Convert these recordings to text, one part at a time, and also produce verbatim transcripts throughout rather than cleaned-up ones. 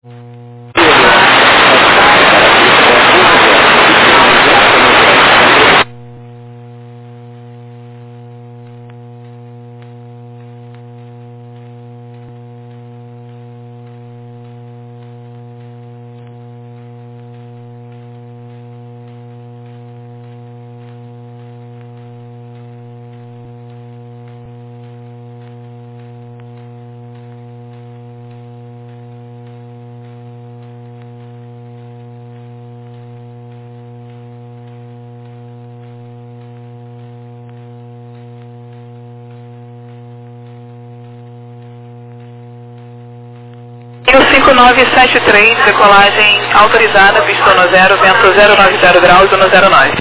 cinco nove sete três, decolagem autorizada, pista no zero, vento zero nove zero graus, no zero nove.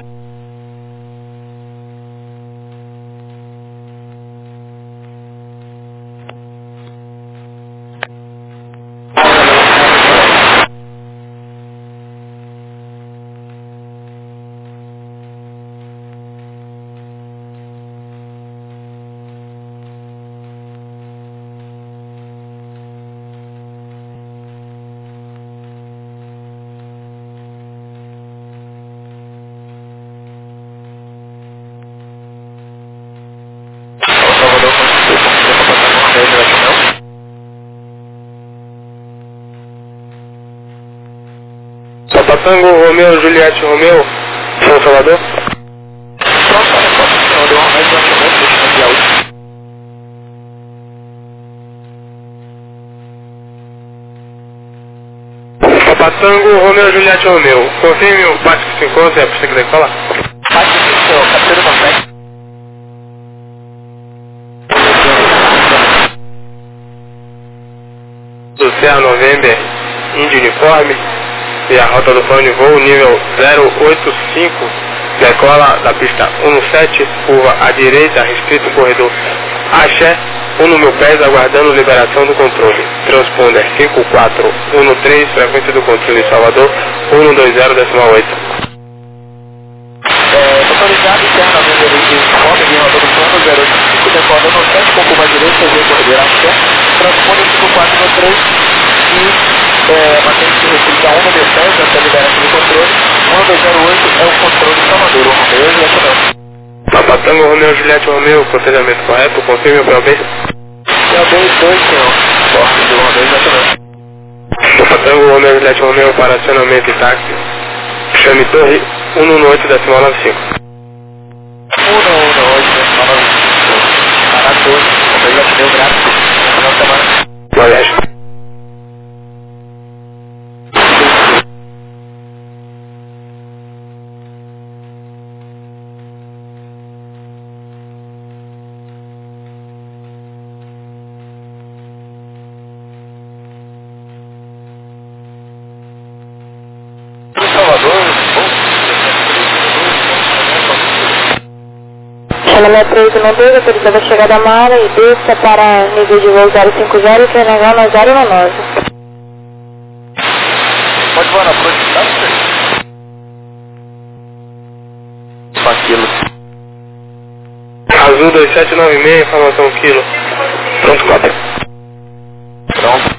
Tango Romeu, Juliette Romeu, São Salvador. Papa Tango Romeu, Juliette Romeu, confirme o pátio que se encontra e a pista que deve falar. Pátio que se encontra, captura Norte. Do Serra November, Índio Uniforme. E a rota do plano de voo nível zero oito cinco, decola da pista um sete, curva à direita, restrito corredor Axé, um no meu pés, aguardando liberação do controle. Transponder cinco quatro um três, frequência do controle Salvador, um dois zero decimal oito. É, autorizado, internamente ali de Informe, de rota do plano zero oito cinco, decola no sete, com curva à direita, região corredor Axé, transponder cinco quatro um três e... É, mantém-se restrita a um no meu pés, até a liberação do controle. um dois zero oito é o controle Salvador, o Romeu, Juliette Romeu. Papa Tango Romeu, Juliette Romeu, procedimento correto, confirme o P O B. P O B dois, senhor. Porte do Romeu, Juliette Romeu. Papa Tango Romeu, Juliette Romeu, para acionamento e táxi. Chame Torre um um oito decimal nove cinco. um um oito decimal nove cinco. Para Torre, Romeu, Juliette Romeu, gráfico. Final de semana. Floresta. Chamamento três um dois, autorizada a chegada da Mara e desça para nível de voo zero cinco zero e Senegal na zero nove. Pode voar na proximidade, senhor? Aquilo. Azul dois sete nove seis, informação quilo. Pronto, quatro. Pronto.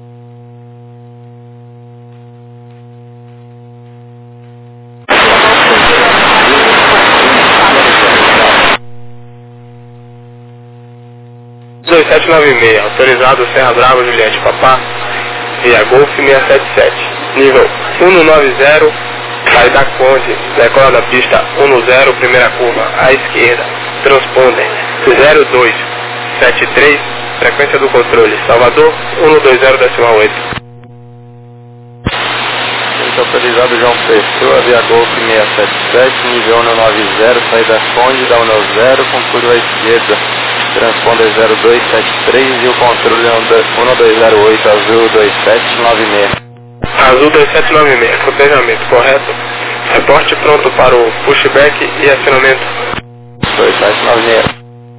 dois sete nove seis, autorizado Serra Brava, Juliette Papá, via Golf seiscentos e setenta e sete, nível um nove zero, sai da Conde, decola da pista um zero, primeira curva, à esquerda, transponder zero dois sete três, frequência do controle, Salvador, um dois zero decimal oito. Autorizado João Pessoa, via Golf seiscentos e setenta e sete, nível um nove zero, saída Conde, da um zero, com curva à esquerda, transponder zero dois sete três e o controle um dois zero oito, azul dois sete nove seis. Azul dois sete nove seis, cotejamento correto, reporte pronto para o pushback e acionamento. dois sete nove seis.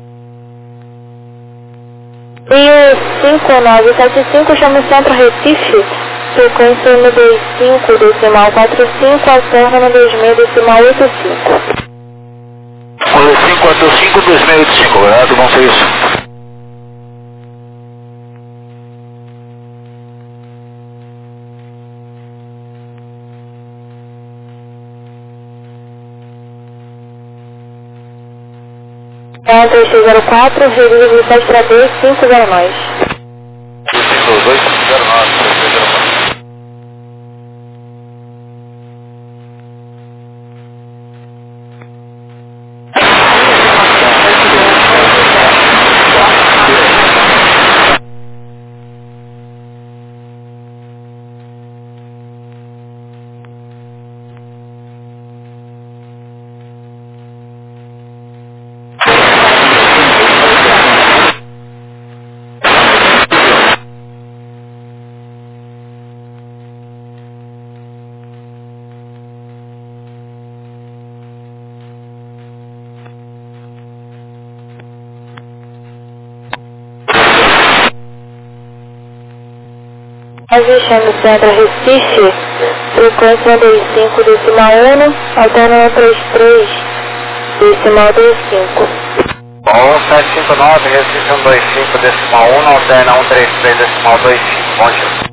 E o cinco nove sete cinco chama o Centro Recife, frequência um dois cinco decimal quatro cinco, acerta no dois seis decimal oito cinco. um cinco quatro cinco dois seis oito cinco, obrigado, bom serviço. um três seis zero quatro, revisa dezessete para dois, cinco zero nove. dois cinco zero nove, três seis zero quatro. Registrando o centro Recife, frequência dois cinco decimal um, alterna trinta e três decimal vinte e cinco. um sete cinco nove, Recife cento e vinte e cinco decimal um, alterna cento e trinta e três decimal vinte e cinco. Bom dia.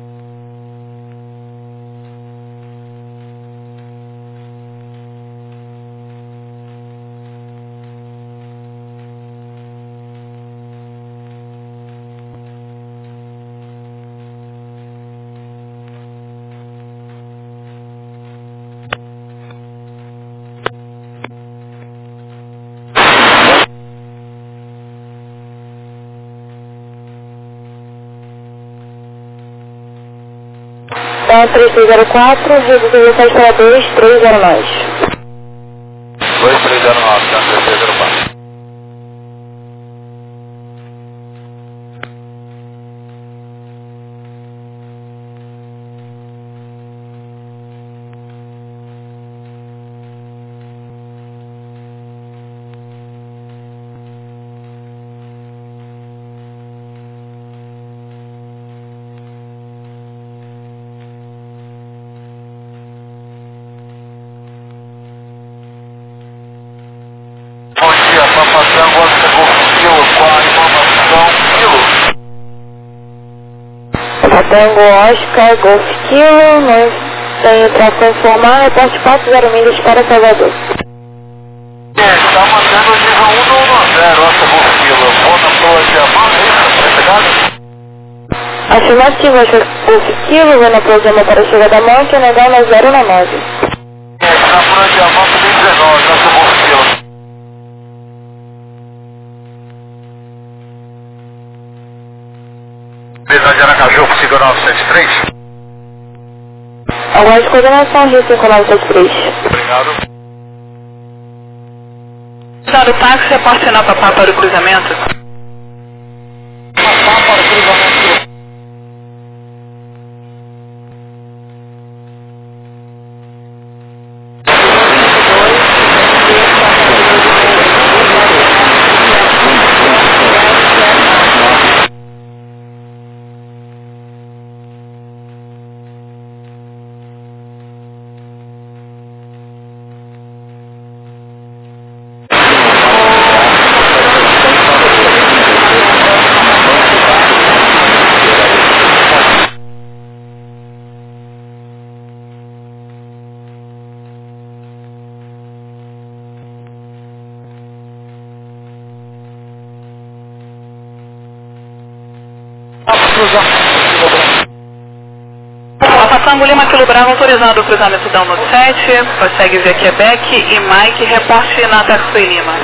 um três seis zero quatro, revisa dezessete para dois, três zero nove. dois três zero nove, três seis zero quatro. Bom dia, Papa Tango, Oscar Golf Kilo, com a informação Kilo. Papa Tango, Oscar Golf Kilo, nós tem tração informar, reporte quatro zero milhas para Salvador. É, está mantendo o nível um do um zero, Oscar Golf Kilo. Vou na proa de Amanda, é isso? Tá chegado? Afirmativo, Oscar Golf Kilo, vou na programa para a chegada da Monte, negar na zero na nove. É, está na proa de Amanda, tem dezenove, Oscar Golf Kilo. Mesa de Aracaju, consigo nove sete três. Aguarde coordenação, Rio cinco nove sete três. Obrigado. Usar o táxi, reporte na Papá para o cruzamento. Papá para o cruzamento. Papa Tango Lima, Quilo Bravo, autorizado o cruzamento da um sete, prossegue via Quebec e Mike, reporte na Taxi Lima.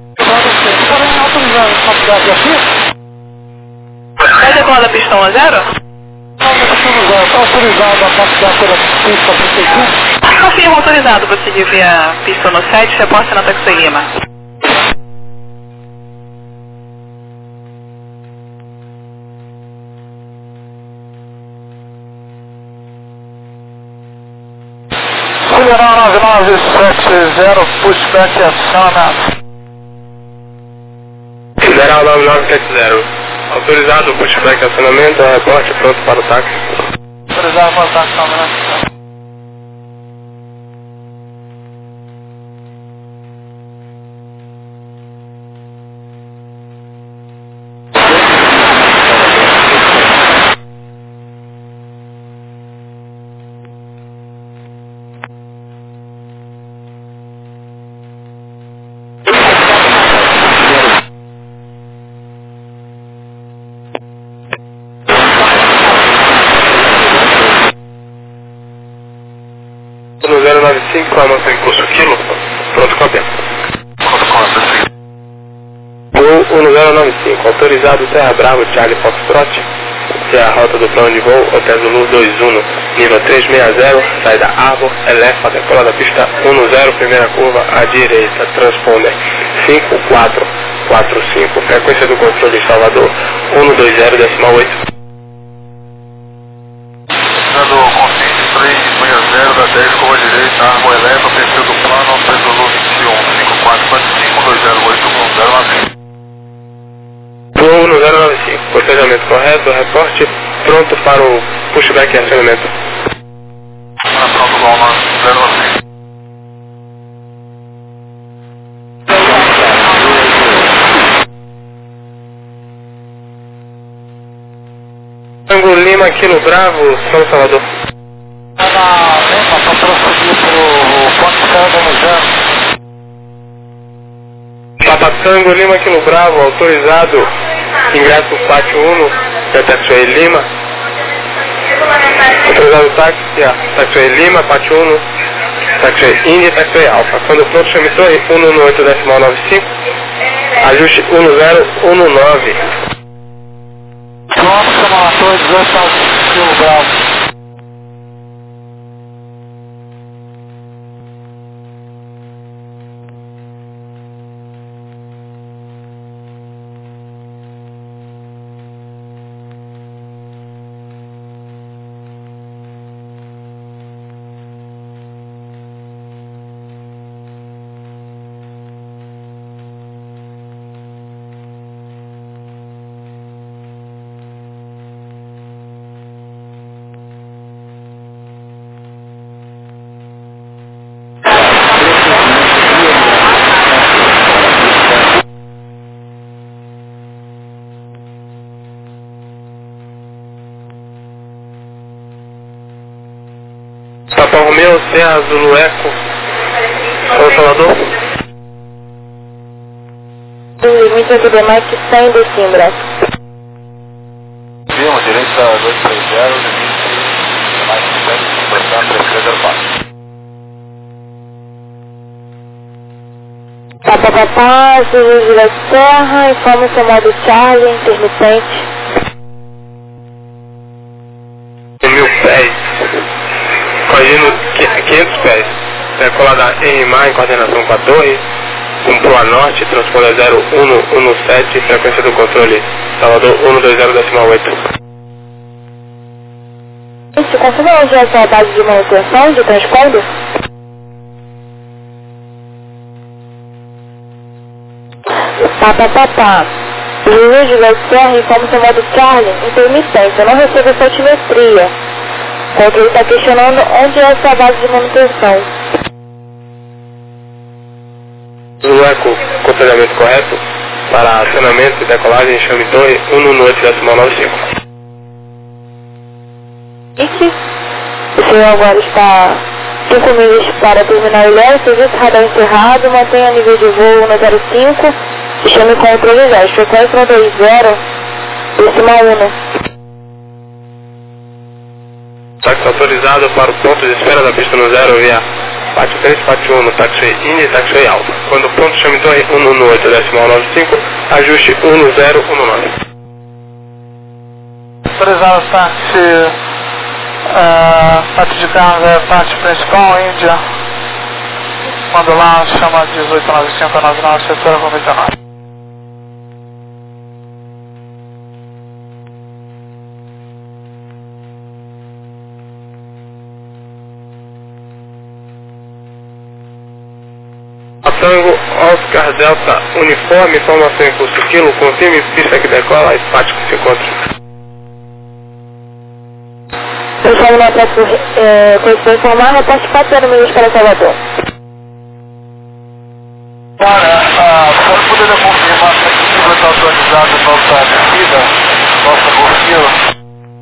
Vai decolar da pista um zero? Autorizado a captar pela pista trinta e cinco. Confirma, autorizado, prosseguir via pista um sete, reporte na Taxi Lima. Federal nove nove sete zero, pushback acionado. Federal nove nove sete zero. Autorizado o pushback acionamento, reporte pronto para o táxi. Autorizado para o táxi, câmera. cinco, informação em curso quilo, pronto com a pena. Voo um zero nove cinco, autorizado Serra Bravo, Charlie Foxtrot, se a rota do plano de voo, Hotel Zulu dois um, nível trezentos e sessenta, saída Arbor, Elefa, decola da pista um zero, primeira curva à direita, transponder cinco quatro quatro cinco, frequência do controle de Salvador um dois zero, decimal oito. Consciente três seis zero da dez, curva direita, Arbor, Elefa, perfil do plano, Hotel Zulu vinte e um, cinco quatro quatro cinco, dois zero oito um zero nove. Voo um zero nove cinco, procedimento correto, reporte, pronto para o pushback e acionamento. Pronto, Goma, zero nove cinco. Tango Lima, Quilo Bravo, São Salvador. Na Lima, para prosseguir para o ponto Céu no Zero. Papa Tango Lima, Quilo Bravo, autorizado, ingresso Pátio um, Taxiway Lima. Autorizado táxi, Taxiway Lima, Pátio um, Taxiway Indy, Taxiway Alfa. Quando pronto, chame torre um um oito decimal nove cinco, ajuste um zero um nove. Pronto, chama a torre dezoito Quilo Bravo. Papa Romeu, Serra Zulu Eco, São Salvador. Limite do Mike cem de Simbra. Firma, direita dois três zero, limite mais cem de Simbra, três três zero quatro. Papa Papá, Zulu da Serra, informa o seu modo Charlie, intermitente. Mil pés. Corrigindo quinhentos pés. Decolada em Mar em coordenação com a torre. Comprou a norte, transponder zero um um sete, frequência do controle Salvador um dois zero decimal oito. Isso, confirma onde é a base de manutenção de transponder? Papa Papá, Luiz da Serra informa o seu modo Charlie, intermitente, eu não recebo essa altimetria. O controle está questionando onde é essa base de manutenção. Zulu Eco, comportamento correto para acionamento e decolagem, chame torre um um oito decimal nove cinco. Ixi, o senhor agora está cinco milhas para terminar o Léo, serviço radar encerrado, mantenha nível de voo no zero cinco, chame controle dez, frequência no dois zero, decimal um. Táxi autorizado para o ponto de espera da pista no zero via Pátio três, Pátio um, Taxiway Indy e Taxiway Alfa. Quando pronto, chame torre um um oito decimal nove cinco, ajuste um zero um nove. Autorizado táxi, uh, táxi de carga, é táxi principal, Índia. Manda lá, chama dezoito nove cinco nove nove, setor noventa e nove. Tango, Oscar Delta, uniforme, informação em curso quilo, confirme pista que decola, espaço que se encontra. Pessoal, na próxima, é, conseguiu informar, reporte quatro zero milhas para Salvador. Olha, uh, você poderia confirmar se é possível estar atualizada a nossa descida, nossa curtida?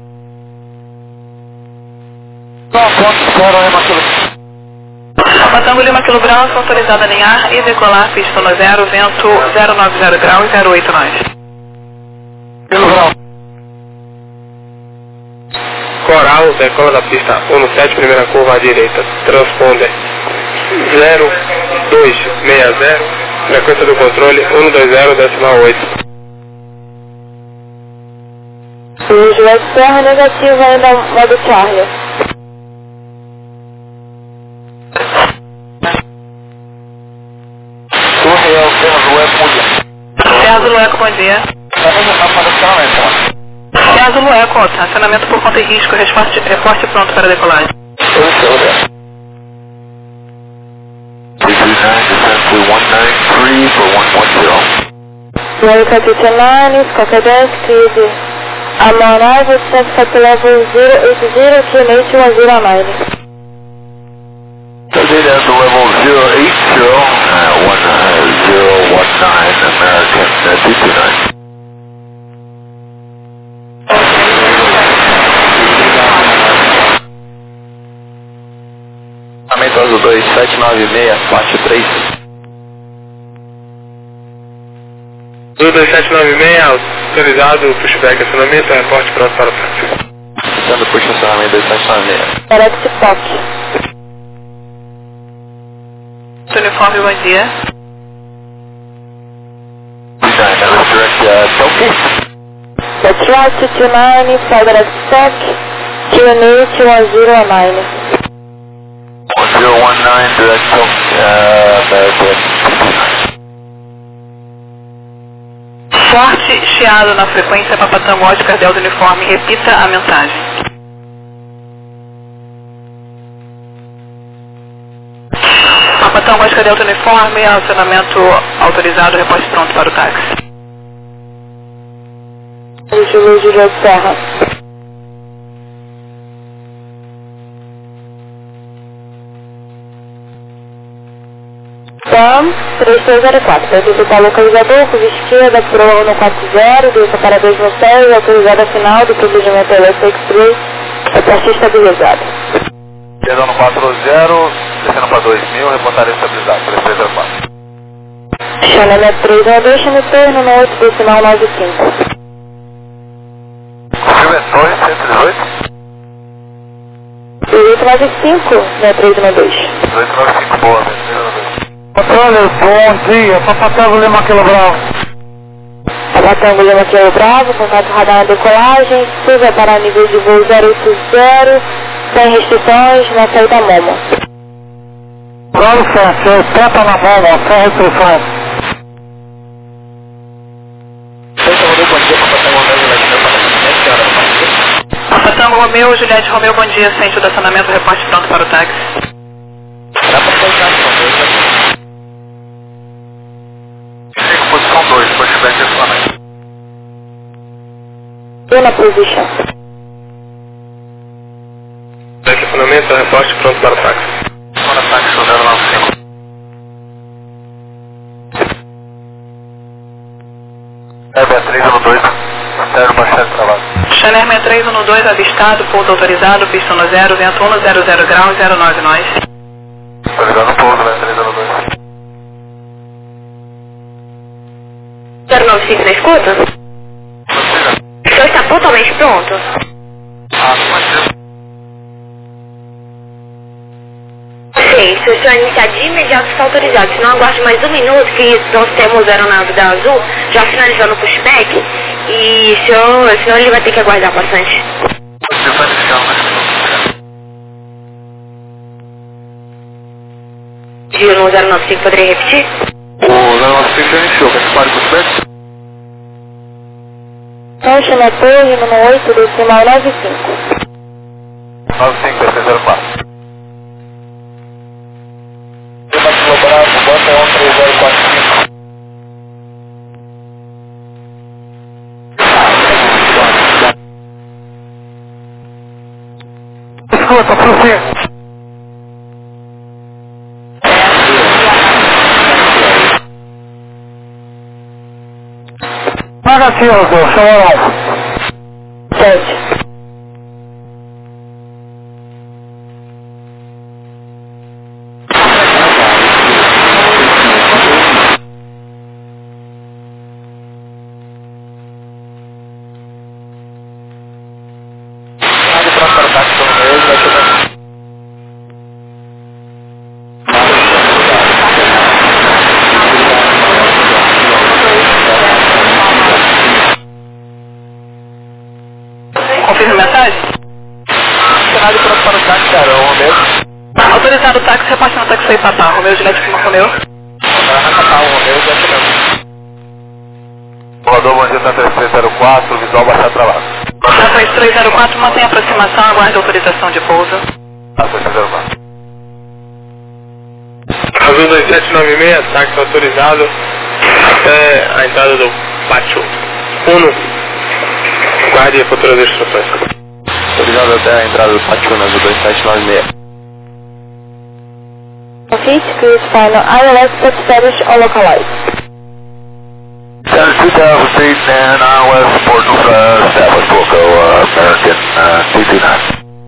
Não, ponto zero aí, Matheus. Tango Lima, Quilo Bravo, autorizada a alinhar e decolar, pista no zero, vento zero nove zero graus, zero oito nove. Quilo Bravo. Coral, decola da pista um sete, primeira curva à direita, transponder zero dois seis zero, frequência do controle um dois zero decimal oito. O Juliette Serra negativo ainda modo Charlie. Torre é o Serra do Eco, bom dia. Serra do Eco, bom dia. Serra do Eco, acionamento por conta e risco, reporte, reporte pronto para decolagem. America two two nine, Skakadesk, please. I'm on arrival, at level zero eight zero, T N H one zero nine. Today at the level zero eight zero, uh, one zero one nine, American uh, two two nine. Aumento azul dois sete nove seis, parte três. Azul dois sete nove seis, autorizado, pushback, acionamento, reporte pronto para o táxi. Sendo push acionamento dois sete nove seis. Direct Spock. Uniforme, bom dia. Direct uh, Tokyo. That's right, two two nine, fly direct Spock, T N H one zero nine. one zero one nine, direct Tokyo, uh, American two two nine. Forte chiado na frequência Papatango Oscar Delta Uniforme. Repita a mensagem. Papatango Oscar Delta Uniforme, acionamento autorizado, reporte pronto para o táxi. Juliette Serra. Sam, três três zero quatro, para visitar localizador, curva esquerda, pro no quatro zero, desça para dois no céu, autorizada final do procedimento L S X-Ray, reporte estabilizado. Descendo no quatro zero, descendo para dois mil, reportaria estabilizado, três três zero quatro. Chanel três um dois, chame turno no oito, decimal nove cinco. Confirma Torre, cento e dezoito. oito nove cinco, né, três um dois. oito nove cinco, boa, três um dois. Controle, bom dia, Papatango Lima Quilo Bravo. Papatango Lima Quilo Bravo, contato radar na decolagem, suba para nível de voo zero oito zero, sem restrições, na saída Momo. Bravo sete, trata na Momo, sem restrições. Papatango Romeu, Juliette Romeu, bom dia. Centro do acionamento, reporte pronto para o táxi. Posição dois, pushback acionamento. Na position. Acionamento, reporte pronto para o táxi. Zona táxi zero nove cinco. É B três um dois, zero bastante trabalho. Chanel sessenta e três um dois, avistado, pouso autorizado, pista no zero, vento um zero zero graus, zero nove nós. Tô ligando o pouso, B três um dois. zero nove cinco na escuta? O senhor está totalmente pronto? Ah, mas Sim, se o senhor iniciar de imediato está autorizado, se não aguarde mais um minuto que nós temos a aeronave da Azul já finalizando o pushback e o senhor, senhor ele vai ter que aguardar bastante. você vai deixar mais Giro no zero nove cinco, poderia repetir? o zero nove cinco já iniciou, quer que pare o pushback? Fecha na torre, número oito, decimal nove cinco. nove cinco, B três zero quatro. Bravo, bota um três zero quatro cinco. Escuta, prossiga. Negativo, chamaram. Sete. Coordenado pronto para o táxi, cara, o Romeu. Autorizado o táxi, repasse no táxi aí, papá. Romeu, Juliette, Puma, Romeu. Rapapá, o Romeu, já chegamos. Voador, bom dia, Santa três zero quatro, visual baixado pra lá. Santa três zero quatro, mantém a aproximação, aguarde autorização de pouso. Santa três zero quatro. Azul dois sete nove seis, táxi autorizado até a entrada do pátio Uno. Guarde a futura das instruções. Autorizado até a entrada do pátio Uno, Azul dois sete nove seis. Confirm cruise final I L S but established or localized. Center two thousand feet and I L S support uh, established Wilco, uh, American uh, C two nine.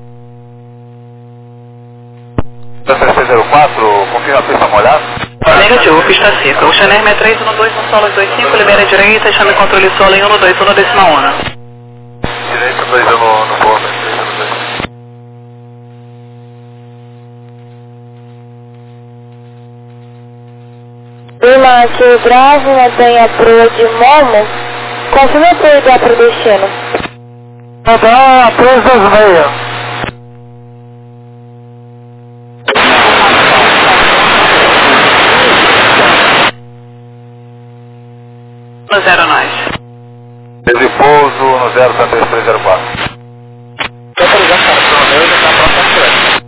Santa três zero quatro, confirma a pista molhada. Negativo, pista seca. O Chanel sessenta e três um dois no solo dois cinco, libera a direita, chame controle solo em um dois um décima uma. Direita dois no, no bolo, direita no dois. Lima que Bravo, mantenha a proa de Momo. Confirma a proa ideal para o destino. Tá, três dois seis. No zero nós. Desde pouso no zero Santa três zero quatro. Autorizado para o Romeu, já está pronto para frente.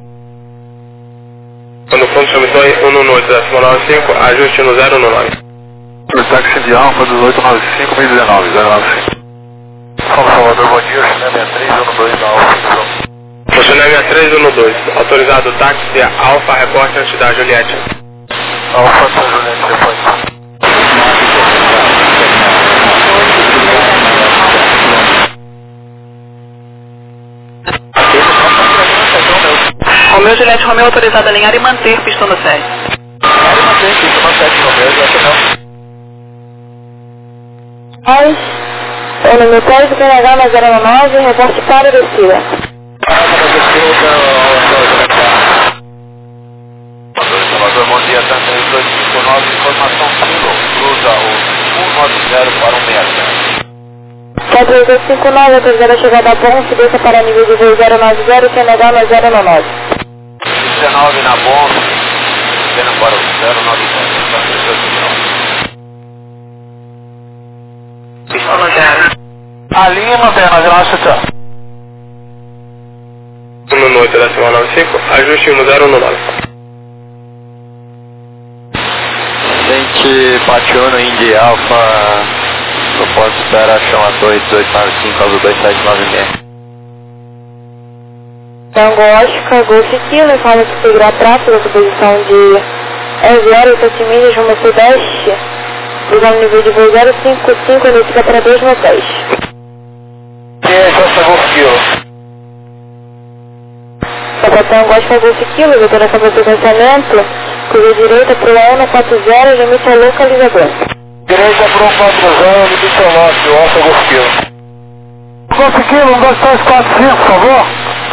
Quando for chame só um oito décimo nove cinco, ajuste no zero nove. O táxi de Alfa dezoito nove cinco, mil e dezenove, zero nove cinco. São Salvador, bom dia, Chanel sessenta e três um dois na Alfa. O Chanel sessenta e três um dois, autorizado o táxi Alfa, reporte antes da Juliette. Alfa, São Juliette, depois. Romeu, Juliette, Romeu, autorizado a alinhar e manter pista no sete. Alinhar e manter pista no sete, Romeu, já chegamos. Nós, o número três do P N H na zero nove, reporte para a descida. Salvador, bom dia, Santa três dois cinco nove, informação Kilo, cruza o um nove zero para um seis. Santa três dois cinco nove, autorizado a chegada a ponte, desça para nível de voo zero nove zero, P N H na zero nove. dezenove na bomba, descendo para o zero nove zero, Santa três dois cinco nove. Pista no zero. A linha mantém, nós vamos chutar. um oito décimo nove cinco, ajuste no zero nove. Gente, pátio Uno, Indy Alpha, propósito espera, chama torre dezoito nove cinco, Azul dois sete nove seis. Tango Oscar, Golf Kilo, informa que seguirá tráfego da posição de zero sete milhas rumo sudeste, usando nível de voo zero cinco cinco, inicia para dois motéis. E aí, Costa Golf Kilo? Tango Oscar, Golf Kilo, decoração para sequenciamento, curva direita para o um quatro zero, limite ao localizador. Direita para um quatro zero, limite ao norte, Costa Golf Kilo. Golf Kilo, um dois três quatro cinco, por favor.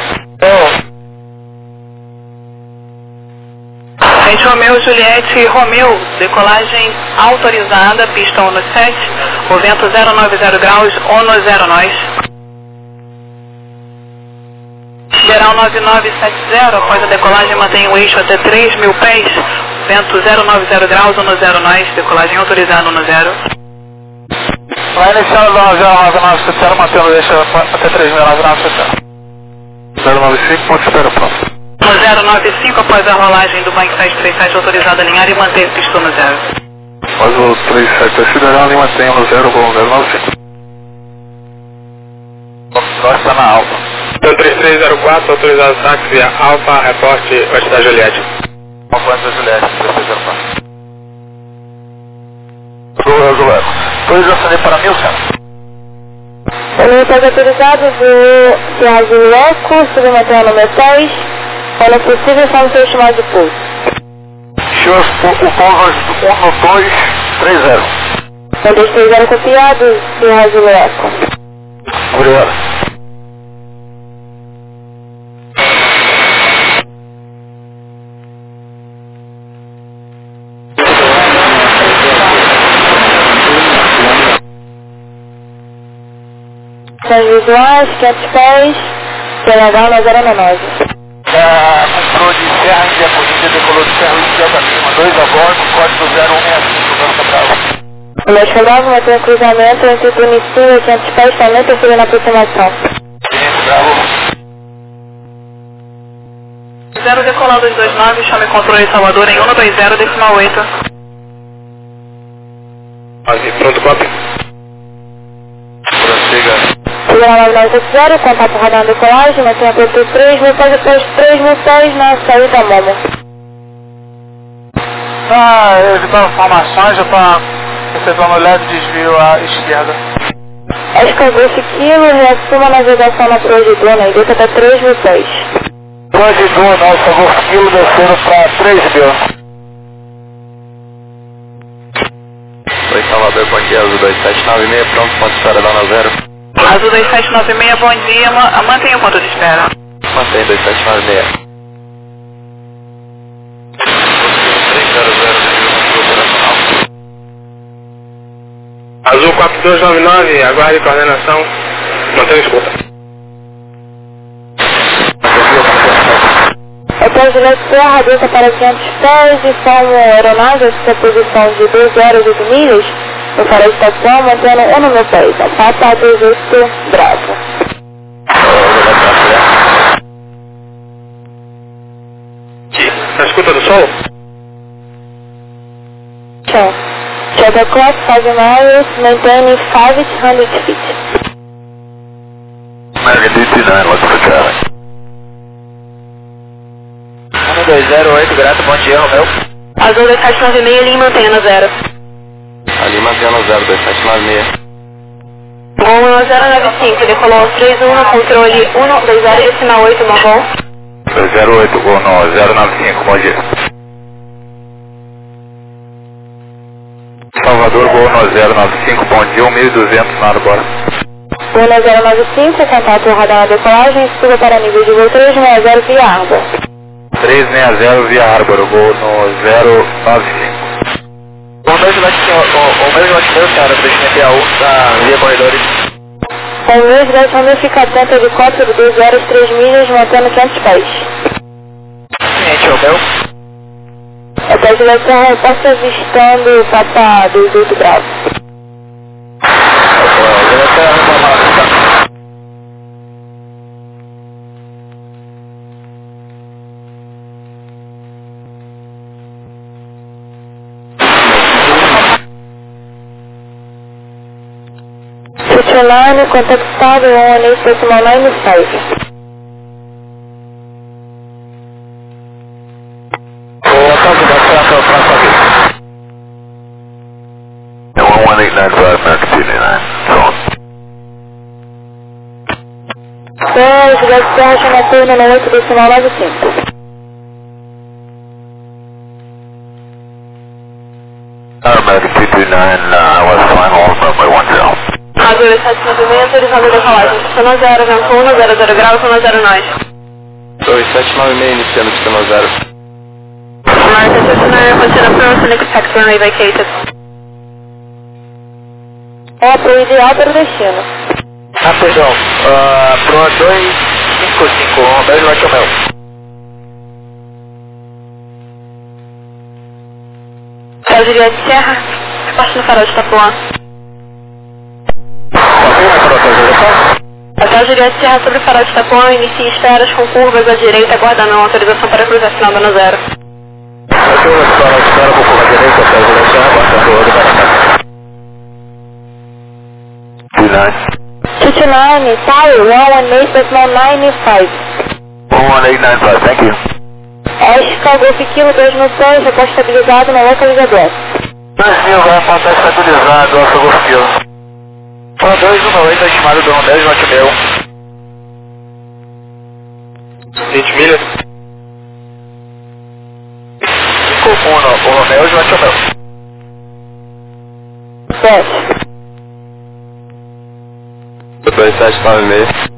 Gente, Romeu, Juliette, Romeu, decolagem autorizada, pista um sete, o vento zero nove zero graus, um zero nós. Sideral nove nove sete zero, após a decolagem mantém o eixo até três mil pés, vento zero nove zero graus, um zero nós, decolagem autorizada um zero. Vai iniciar o zero nove nove sete zero, mantendo o eixo até três mil nove nove sete zero. zero nove cinco, ponto espera próximo. No zero nove cinco, após a rolagem do banco sete três sete, autorizado a alinhar e manter pista no zero. Após o três sete é Sideral e mantenha no zero com zero nove cinco. Nós está na Alfa. Então três três zero quatro, autorizado táxi via Alfa, reporte oeste da Juliette. Alfa da Juliette, três três zero quatro. Sou Juliette. Autorização para mil, senhor. O número autorizado do Sierra Zulu Eco, submetendo no metais, quando possível, só no seu estimado de pulso. Senhor, o pouso um dois três zero. um dois três zero copiado, Sierra Zulu Eco. Obrigado. Visuais, quinhentos pés, C H um zero nove. É, comprou de Serra Índia Corrida, decolou de Serra Índia da Lima, dois a bordo, código zero um seis cinco, Delta Bravo. Leste Bravo, mantém o cruzamento entre Tunicina e quinhentos pés, também perseguindo na aproximação. quinhentos, Bravo. zero decolando dos dois nove, chame controle Salvador em um dois zero, decimal oito. Assim, pronto, copy. Prossiga. Segura nove nove sete zero, contato radar na decolagem, mantém a altura três mil pés após três mil pés na saída Momo. Ah, evitando formações, já está efetuando leve desvio à esquerda. Oscar Golf Kilo, reassuma a navegação na Projedona, indica até três mil pés. Projedona, Oscar Golf Kilo, descendo para três mil. Oi, Salvador, bom dia, Azul dois sete nove seis, pronto, ponto de espera lá na zero. Azul dois sete nove seis, bom dia, ma mantenha o ponto de espera. Mantém dois sete nove seis. três zero zero, operacional. Azul quatro dois nove nove, aguarde coordenação. Mantenha escuta. Hotel Juliette Serra, desça para quinhentos pés, informo aeronave, essa posição de doze horas e oito milhas, no farol de estação, mantendo um no meu pé, então, Papa dois oito Bravo. Na escuta do sol? Tchau. Check the clock, five miles, maintaining five hundred feet. American D T nove, let's go Charlie. um dois zero oito, grato, bom dia, Romeu. Azul dois sete nove seis, linha mantenha na zero. Ali mantendo zero dois sete nove seis. Gol zero nove cinco, decolou três um no controle um dois zero, decimal oito, no gol. dois zero oito, gol no zero nove cinco, bom dia. Salvador, gol no zero nove cinco, bom dia, um mil e duzentos na hora, bora. um zero nove cinco, contato radar na decolagem, suba para nível de voo três seis zero via Arbor. três seis zero via Arbor, gol no zero nove cinco. O mesmo note o mesmo note meu, cara, presidente B A U, da via corredores. Com o meu Juliette Romeo fica atento helicóptero doze horas três milhas, mantendo quinhentos pés. Cliente, Romeu. Hotel Juliette Serra, reporta avistando Papa dois oito Bravo. Line, contact stable on eight decimal nine five. one one eight nine five, American T nine, phone. Então, Juliette Serra, chama turno no oito decimal nove cinco. American T nine, uh, West Final, runway one zero. Azul dois sete nove seis, autorizado a decolagem, sistema zero, vento um, zero zero graus, um zero nós. dois sete nove seis, iniciando sistema zero. American Citizen, consider approach and expect runway vacated. É apoio ideal para o destino. Ah, perdão, uh, pro dois cinco cinco, um dois norte Romeu. Hotel Juliette Serra, parte no farol de Itapuã. Hotel Juliette Serra sobre o farol de Itapuã, inicie esperas com curvas à direita, aguarda não, autorização para cruzar final dando zero. Hotel farol de espera com curva à direita, Hotel Juliette Serra, passando o olho para cá. T nine. T nine, Tower, one one eight decimal nine five. one one eight nine five, thank you. Oscar Golf Kilo dois mil pés, já está estabilizado no localizador. dois mil vai passar estabilizado, Oscar Golf Kilo. um dois um oito, estimado do um dez, norte meu. vinte milhas. cinco um no o Romeu, norte meu. sete. dois sete nove seis.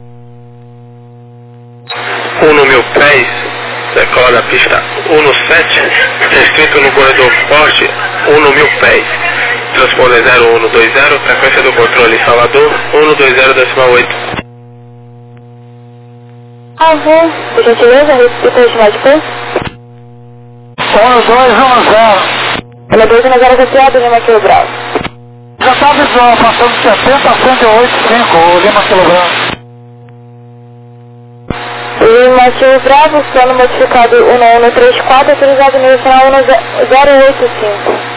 um no mil pés, decola da pista um no sete, restrito no corredor forte, um no mil pés. Transponder zero um no dois zero, frequência do controle Salvador, um no dois zero decimal oito. Por gentileza, repita o estimado de preço. um dois um zero. Ela dois um zero copiado, Lima Kilo Bravo. Já está visual, passando de setenta a cento e oito vírgula cinco, o Lima Quilograma. Lima Kilo Bravo, plano modificado um um três quatro, autorizado no final um zero oito cinco.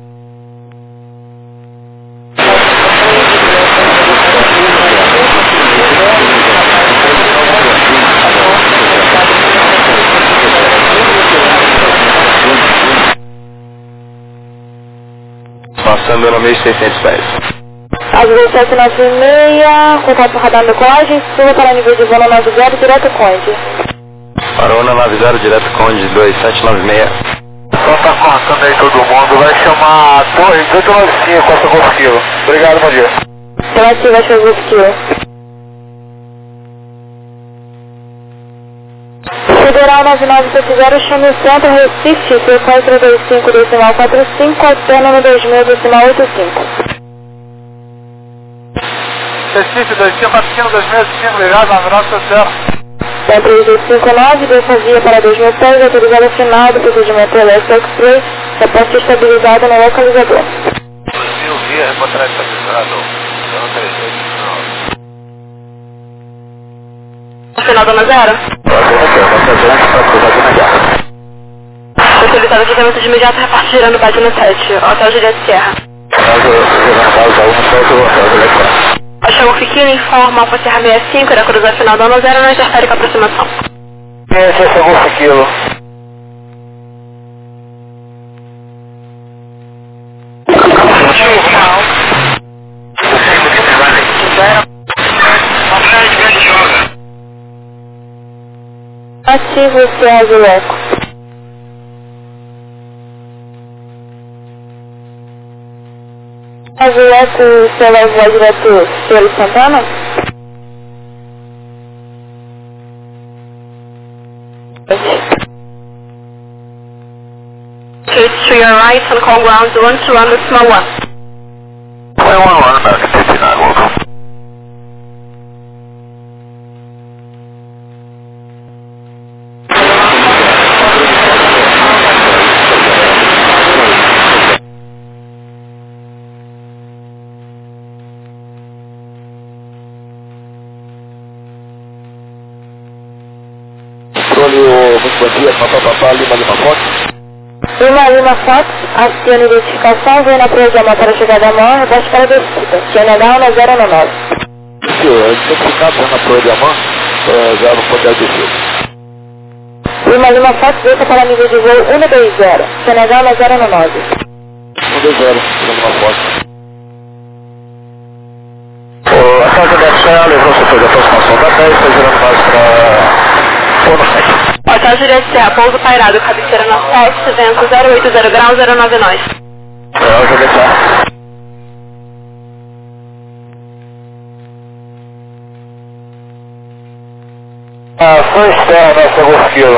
Passando no mil seiscentos pés. Às dezessete e noventa e seis, contato com radar decolagem, suba para nível de voo no nove zero, direto Conde. Parou na nove zero, direto Conde, dois sete nove seis. Só tá cortando aí todo mundo, vai chamar a Torre dezoito nove cinco, Costa Golf Kilo. Obrigado, bom dia. Relativa a Golf Kilo. Federal nove nove sete zero, chame o centro, Recife, frequência trinta e cinco, decimal quarenta e cinco, alterna no dois mil, decimal oitenta e cinco. Recife, dois cinco quatro cinco, dois mil cinco, obrigado, nove nove sete zero. três dois cinco nove, dessa via para dois mil pés, autorizado final do procedimento elétrico X-Ray, reporte estabilizado no localizador. dois mil via, reportagem estabilizado, três dois cinco nove. Final Dona Zero? Foi solicitado aquecimento de imediato, reparte girando página sete, Hotel Juliette Sierra. Achou o Fiquinho, informa Alfa Serra sessenta e cinco, irá cruzar final Dona Zero, não interfere com a aproximação. Esse é o segundo Fiquilo. Ativo o C A Zuleco. A Zuleco, você vai voar direto pelo Santana? Switch to your right on call ground one two one decimal one. Foi um ano, American fifty nine, welcome. Muito bom dia, Papá Papá, Lima Lima Fox. Lima Lima Fox, aciona identificação, vem na programa para a chegada à mão, rebaixo para a descida. T N H um zero nove. Senhor, identificação na proa de Amã, já no poder descer. Lima Lima Fox, desça para nível de voo um dois zero, T N H um zero nove. um dois zero, Lima Lima Fox. A casa da Serra levou o setor de aproximação da dez, está girando mais para... Hotel Juliette Serra, pouso pairado, cabeceira na sete, vento zero oito zero graus, zero nove nós. É, Juliette Serra. Ação externa, Golf Kilo.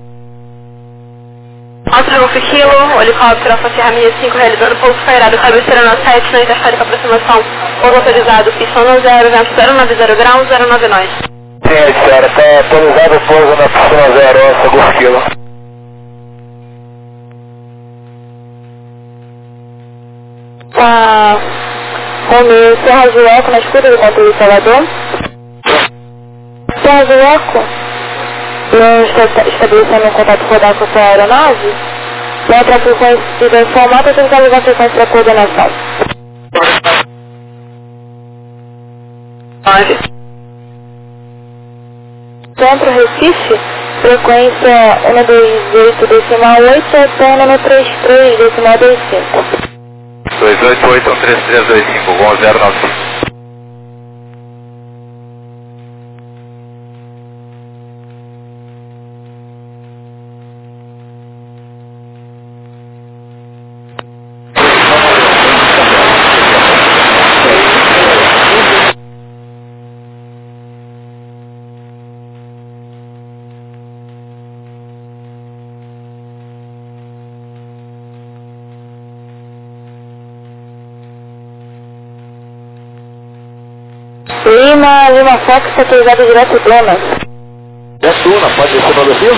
Alto Golf Kilo, helicóptero Alfa Serra sessenta e cinco, realizando pouso pairado, cabeceira na sete, não interfere com a aproximação. Pouso autorizado, pista no zero, vento zero nove zero graus, zero nove nós. Sim, senhora, está autorizado o pouso na piscina zero, essa Golf Kilo. Tá, Romeu, Serra Juleco, na escuta do controle do Salvador. Serra Juleco, não está estabelecendo um contato rodar com a sua aeronave. Não para frequência informada, autorizado levar a frequência para coordenação. nove. Centro Recife, frequência um dois oito decimal oito, alterna no trinta e três decimal vinte e cinco. dois oito oito um três três dois cinco, voo zero nove cinco. Lima, Lima Fox, autorizado direto Dona. Suna, pode descer para o desvio?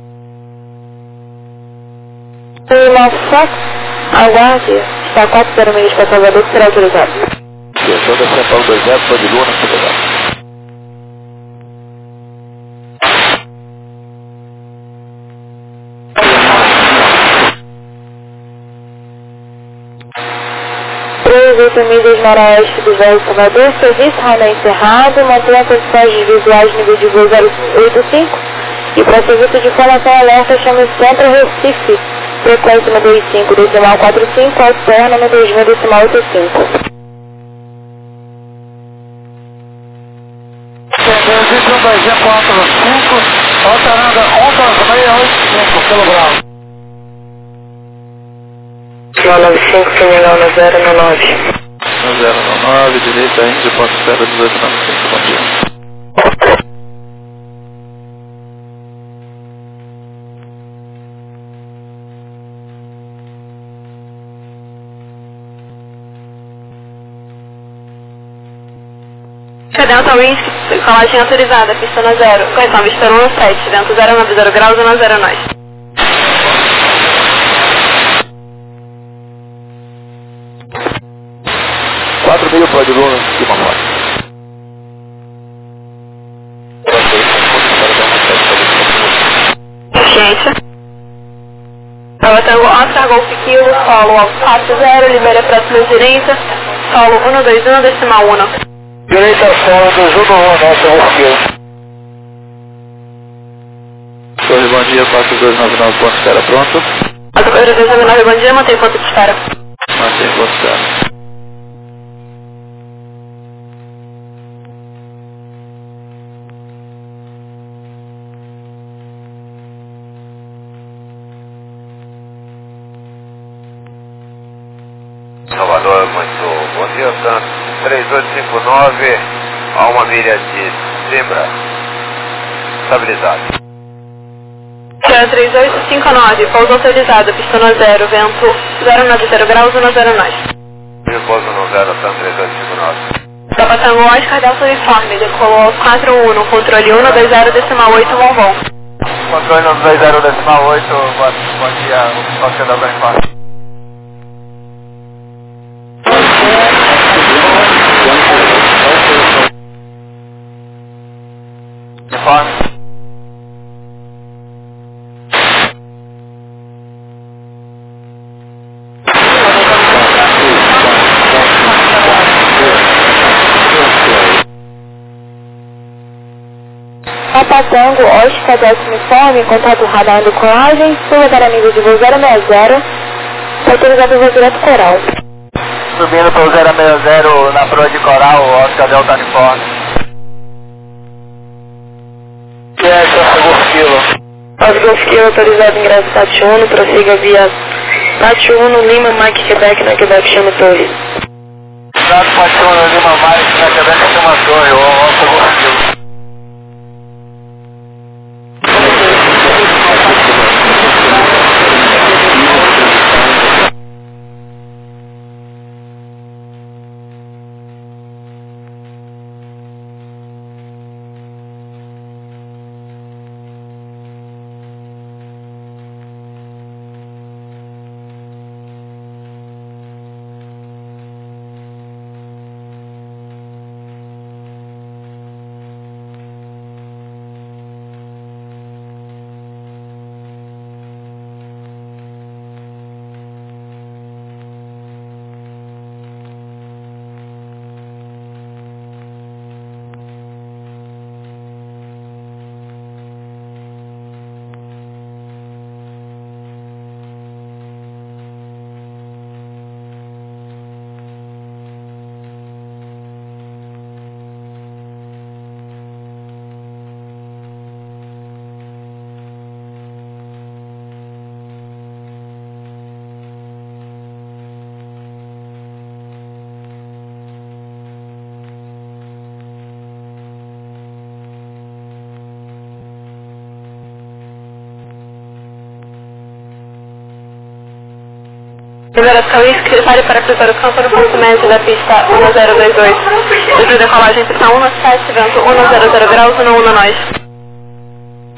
Lima Fox, aguarde, está quatro zero milhas para Salvador, que será autorizado. Deixou descer para o dois zero, foi de Luna, autorizado. três, oito milhas noroeste do Velho Salvador, serviço radar encerrado, mantenha condições visuais nível de voo zero oito cinco e para serviço de informação alerta chame o Centro Recife, frequência no dois cinco, decimal quatro cinco, alterna no dois mil, decimal oito cinco. Serviço um dois quatro cinco, alterando um dois seis oito cinco, pelo grau. nove cinco, terminal no zero no nove. No zero no nove, direita, Índia, ponto zero dezoito nove cinco, bom dia. Delta Wind, colagem autorizada, pista no zero. Correção, vista um sete, vento zero nove zero graus, um zero nós. quatro mil pode Luna, de uma foto. Consciência. Brava Tango Oscar, Golf Kilo, solo quatro zero, libera próxima direita, solo um dois um, decimal um. Direita solo do Judo um, nossa Golf Torre, bom dia, quatro dois nove nove, ponto espera pronto. quatro dois nove nove, bom dia, mantém ponto de espera. Mantém ponto espera. Salvador, muito bom dia, Santos. três oito cinco nove, a uma milha de Zimbra, estabilizado. três oito cinco nove, pouso autorizado, pista no zero, vento zero nove zero graus, um zero nós. Pouso no zero, Santos três oito cinco nove. Brava Tango Oscar, Delta Uniforme, decolou quatro um no controle um dois zero, decimal oito, Monvon. Controle no dois zero, decimal oito, bom dia, Oscar Delta Uniforme. Papa Tango, Oscar Delta Uniforme, contato radar de colagem, sul para nível de voo zero seis zero, autorizado o voo direto Coral. Subindo para o zero seis zero na proa de Coral, Oscar Delta Uniforme. E é, Oscar Golf Kilo. Oscar Golf Kilo, autorizado ingresso Tati um, prossiga via Tati um, Lima, Mike, Quebec, na Quebec, chama Torre. Dado Tati um, Lima, Mike, na Quebec, chama Torre, Oscar Golf Kilo. Rivera Scalise, pare para cruzar o campo no ponto médio da pista um zero dois dois. Livre decolagem, pista um sete, vento um zero zero graus, um um nós.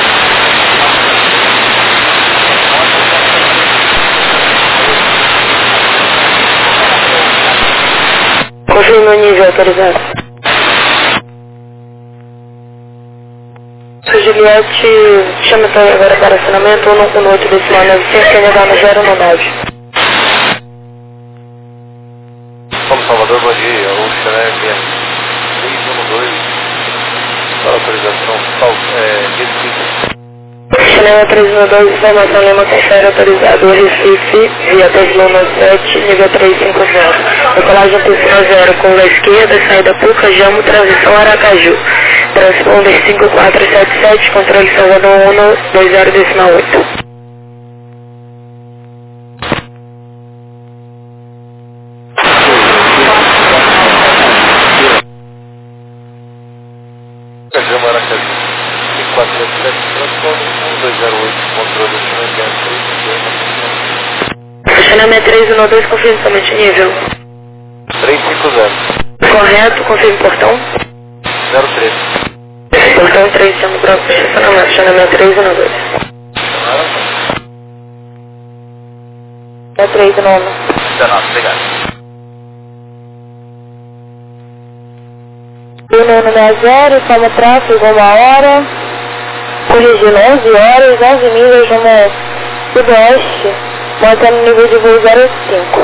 Confirme o nível autorizado. Juliette, chama então agora para acionamento um no oito decimal nove cinco, que ainda dá no zero no nove. Como Salvador, bom dia. O Chanel três um dois. Para autorização, sal, é, Recife. Chanel três um dois, informação Lima confere autorizado Recife, via dois um sete, nível trezentos e cinquenta. Decolagem piscina zero, curva esquerda, saída Puca, Jamo, transição Aracaju. Transponder cinco quatro sete sete, controle Salvador um dois zero decimal oito. Jamo Aracaju. cinco quatro sete sete, transponder um dois zero oito, controle Chanel três um dois, confirme somente nível. trezentos e cinquenta. Correto, confirme portão. zero três. Portão três, chama para o estacionamento, Chanel três um dois. É três um nove. dezenove, obrigado. um nove seis zero, informa tráfego uma hora. Corrigindo onze horas, onze milhas rumo sudoeste, mantendo o nível de voo zero oito cinco.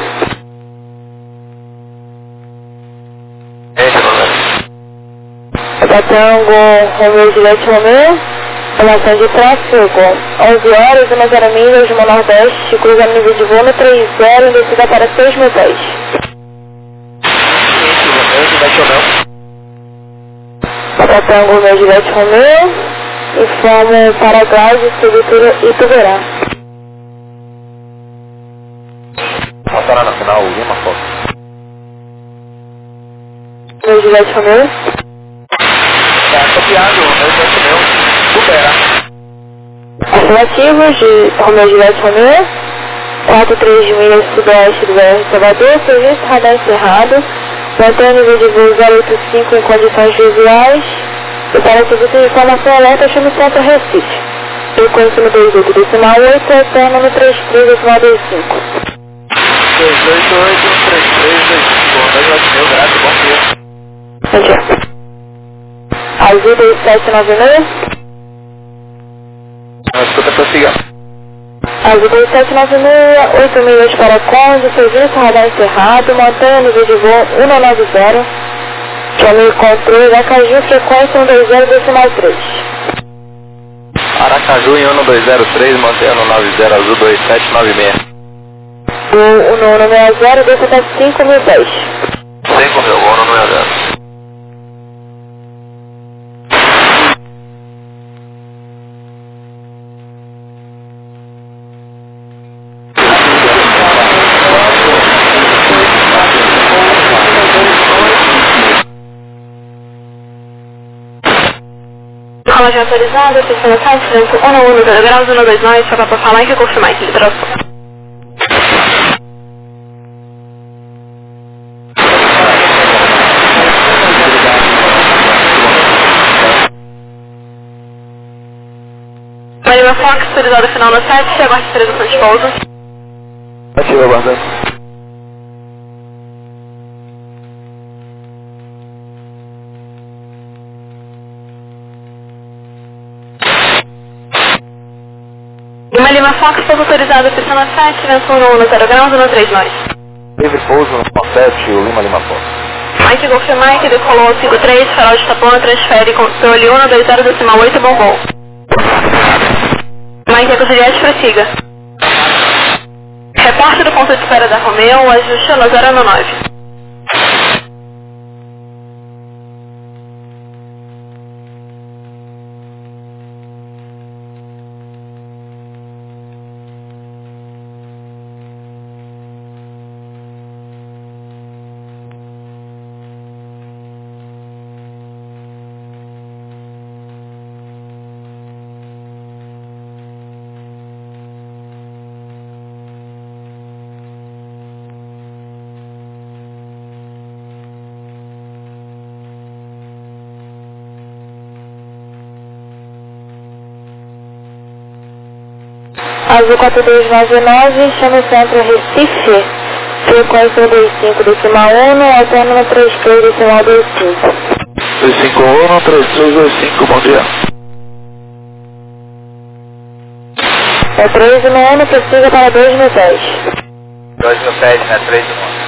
Tango, Romeo Juliette Romeo, relação de tráfego, onze horas, uma zero milhas, rumo nordeste, cruzando nível de voo no três zero, descida para seis mil pés. Tango, Romeo Juliette Romeo, informo Paraguai, Segutura e Tuberá. Passará na final, Lima Fox. Romeo Juliette Romeo. Tá copiado, eu já meu. Supera. Afirmativos de Romeo Juliette Romeo. quatro três milhas sudoeste do B R Salvador. Serviço radar encerrado. Mantém o nível de voo zero oito cinco em condições visuais. E para serviço de informação alerta, chama o centro Recife. Frequência no dois oito decimal oito, eterno no três três decimal dois cinco. dois dois oito, três três dois cinco. dois oito meu, graças, bom dia. Bom dia. Azul dois sete nove seis. Escuta, prossiga. Azul dois sete nove seis, oito milhas para Conde, serviço radar encerrado, montanha nível de voo um nove zero. Chame controle Aracaju, frequência um dois zero decimal três. Aracaju em um dois zero três, mantenha no nove zero, Azul dois sete nove seis. Do um nove seis zero, desce até cinco mil pés. cinco mil, um nove seis zero. Decolagem autorizada, pista no site, vento um um zero graus, um dois nove, só para falar e confirmar aqui, tração. Marina Fox, autorizada final no site, aguarde autorização de pouso. Ativa, aguardando. Lima Lima Fox, pouso autorizado, pista no site, vento um um zero graus, um três nove. Livre pouso no sete, o Lima Lima Fox. Mike Golf Mike, decolou cinco três, farol de Tapona, transfere controle um dois zero decimal oito, bom voo. Mike Eco Juliette, prossiga. Repórter do ponto de espera da Romeo, ajuste no zero nove. Azul quatro dois nove nove, chama o centro Recife, Frequência dois cinco decimal um, alterno no três três decimal dois cinco. dois cinco um, três três dois cinco, bom dia. É três no um, precisa para dois mil pés. dois mil pés, né? três no um.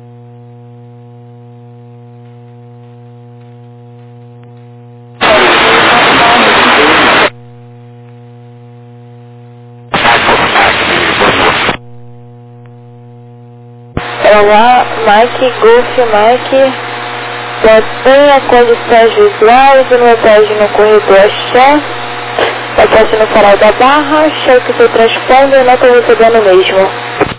Olá, Mike, Golf, Mike. Mantenha condições visuais, no hotel no corredor Axé. Aposte no farol da Barra, cheque seu transponder, não estou recebendo mesmo.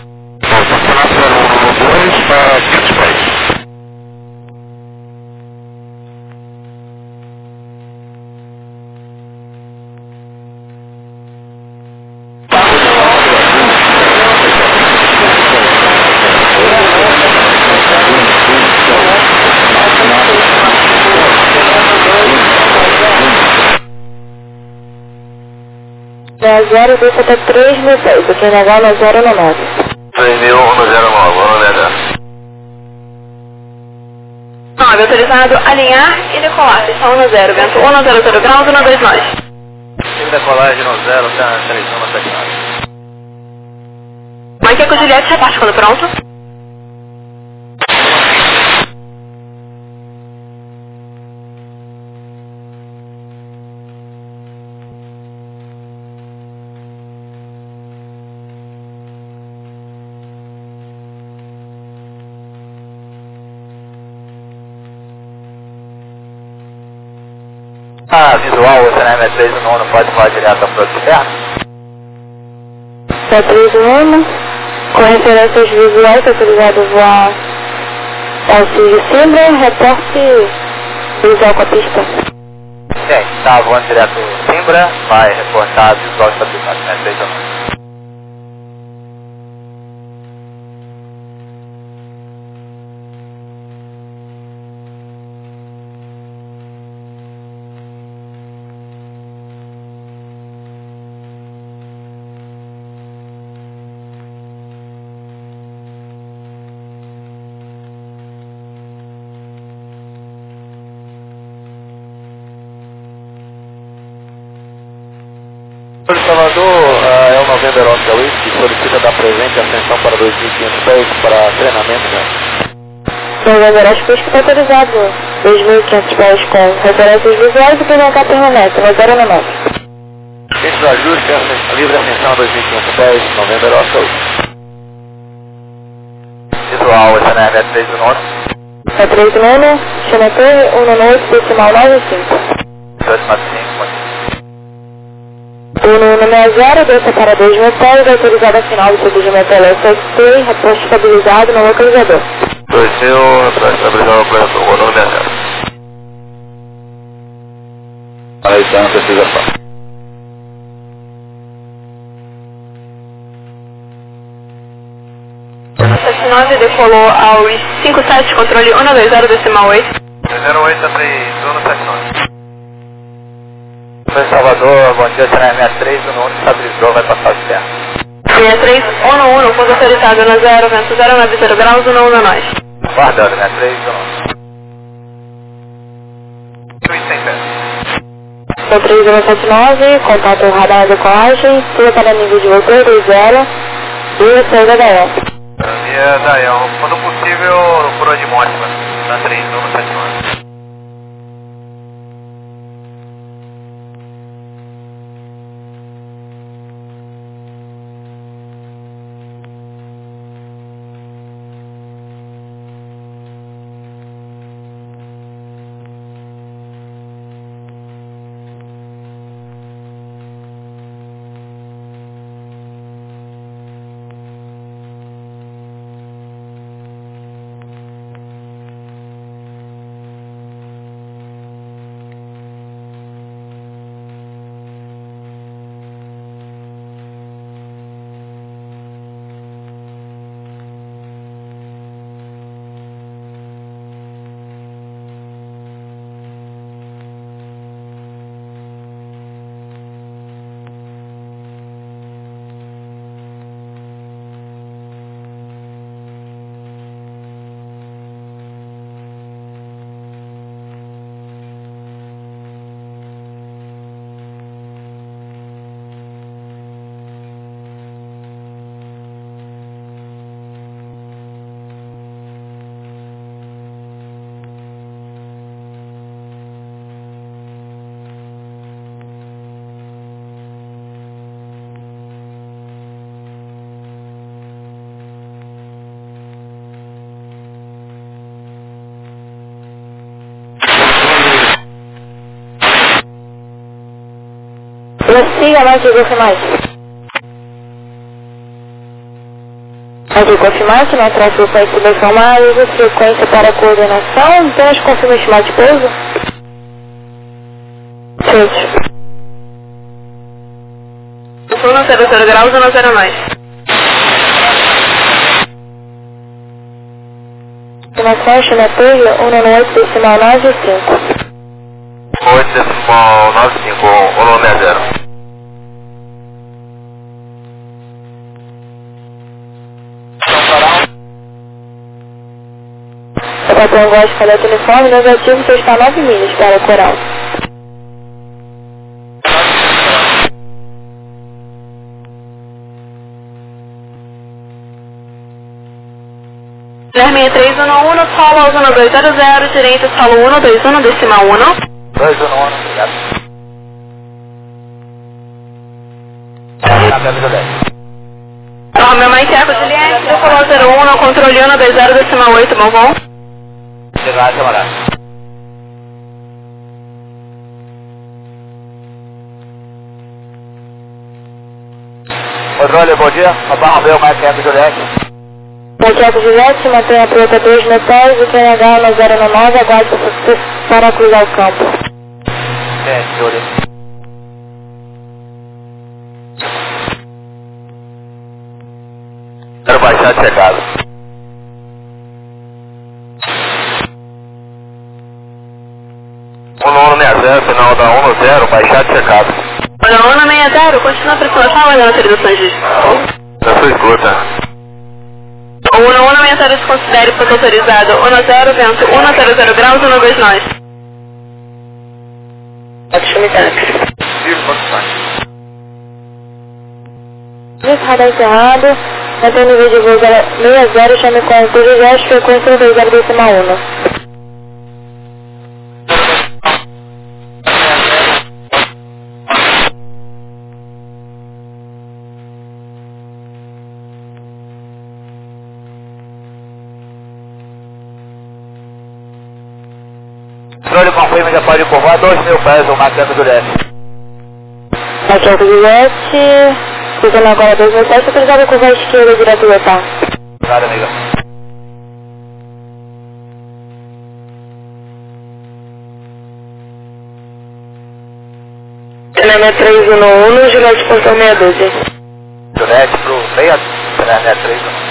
É zero, desce até três mil pés, aqui em Nagal no zero no nove. três mil no zero nove, vamos negar. nove, autorizado alinhar e decolar. Pista um no zero, vento um no zero zero graus, um no dois nós. Tive decolagem no zero, tá três um no sete nove. Mike com Juliette, reparte quando pronto. Ah, visual, você na M três no nono pode voar direto para o externo? É três no um, com referências visuais, autorizado voar auxílio Simbra, reporte visual com a pista. Sim, tá voando direto Simbra, vai reportar visual estabilizado na M três no nono. Salvador, uh, é o November Oscar Whisky, solicita da presente ascensão para dois mil e quinhentos pés para treinamento, né? November Oscar Whisky está autorizado dois mil e quinhentos pés com referências visuais e P N H permanente, no zero no nove. Centro de ajuste, ascensão, livre ascensão a dois mil e quinhentos pés, November Oscar Whisky. Visual, essa na M três no nono. É três no um, chama T, um no oito, decimal nove cinco. dois nove cinco, um no um zero, desça para dois mil pés, autorizada final do procedimento L S S T, reposto estabilizado no localizador. dois mil, reposto estabilizado no localizador, o nome é zero. Aí está, não precisa falar. sete nove decolou aos cinco sete, controle um dois zero decimal oito. zero oito a três um no sete nove. Foi Salvador, bom dia, será M três no nono, estabilizou, vai passar o externo. M três, um no um, pouso autorizado no zero, vento zero nove zero graus, um no um no nós. Guardando, M três no nono. Sou três um sete nove, contato radar na decolagem, siga para nível de voo dois zero, via seis H L. Via Daião, quando possível, por onde mostra, na três um no sete nove. Prossiga, mais de confirmar. Aqui, confirmar que não traz frequência informada, usa frequência para coordenação, apenas confirma o estimado de pouso. Feito. um zero zero graus, um zero nove. Estimação, chama Torre, um no oito decimal nove cinco. oito decimal nove cinco, um nove zero. O patrão gosta para o telefone, negativo, você está nove milhas para o coral. zero seis três um um, solo ao zona dois zero zero, direita, solo um dois um, decimal um. dois um um, obrigado. Meu mais eco, Juliette, solo zero um, controle um dois zero, decimal oito, bom bom. Obrigado, camarada. Controle, bom dia. Papai Romeu, mais eco, Juliette. Santiago Juliette, mantenha a preta dois metais, o Q N H no zero nove, aguarde para cruzar o campo. É, senhores. Quero baixar de chegada. um nove zero, final da um zero, baixar de chegada. Olha, um seis zero, continua a pressão, está olhando a autorização de... Eu sou escuta. O um um seis zero se considere ponto autorizado, um zero, vento, um zero zero graus, um dois nove. Isso, radar encerrado, mantém o nível de voo seis zero, chame com o Juliette, frequência dois zero decimal um. Controle confirma, já pode curvar dois mil pés, o Marcelo Juliette. Santiago Juliette, ficando agora dois mil pés, autorizado a curvar a esquerda direto do tá? Obrigado, amiga. Cinema três um um, Juliette, portão meia dúzia. Juliette pro meia, né, três um.